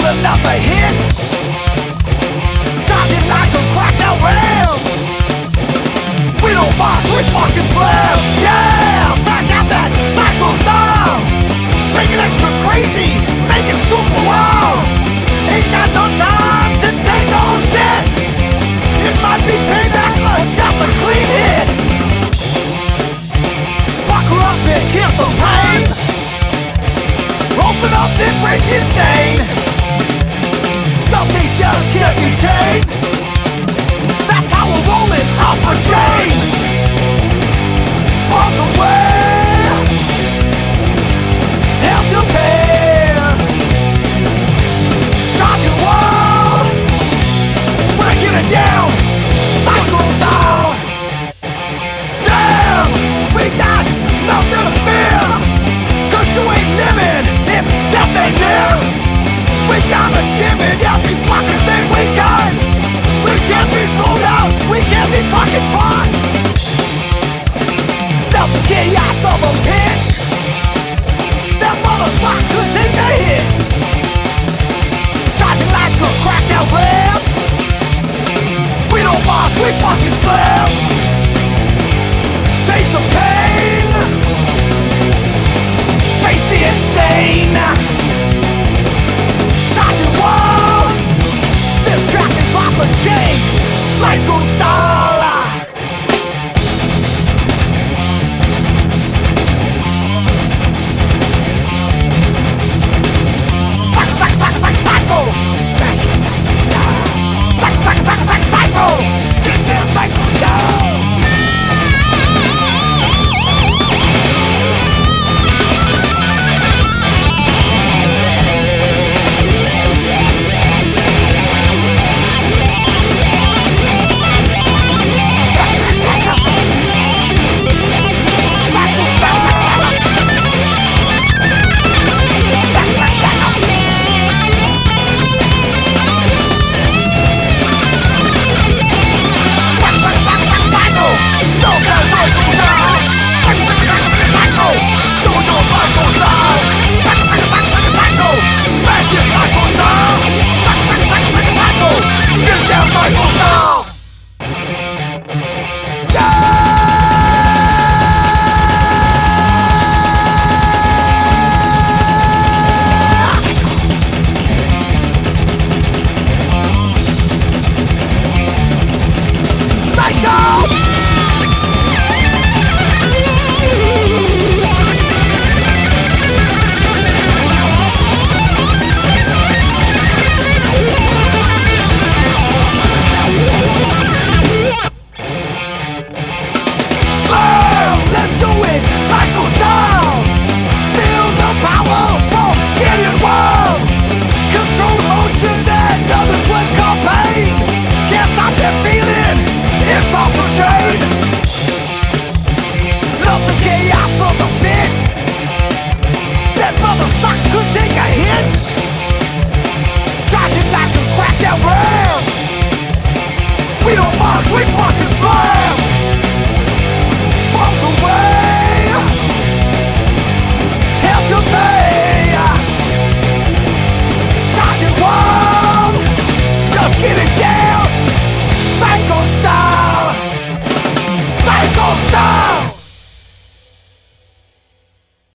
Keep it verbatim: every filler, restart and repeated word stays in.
another hit, charging like a cracked out ram. We don't box, we fucking slam. Yeah, smash out that cycle style, make it extra crazy, make it super wild. Ain't got no time to take no shit. It might be payback or just a clean hit. Buckle up and kiss the rain, open up and brace insane. Some things just can't be tamed. That's how we're rolling up a chain. Falls away, hell to pay. Charging wild, breaking it down, cycle style. Damn, we got nothing to fear, 'cause you ain't living if death ain't near. We got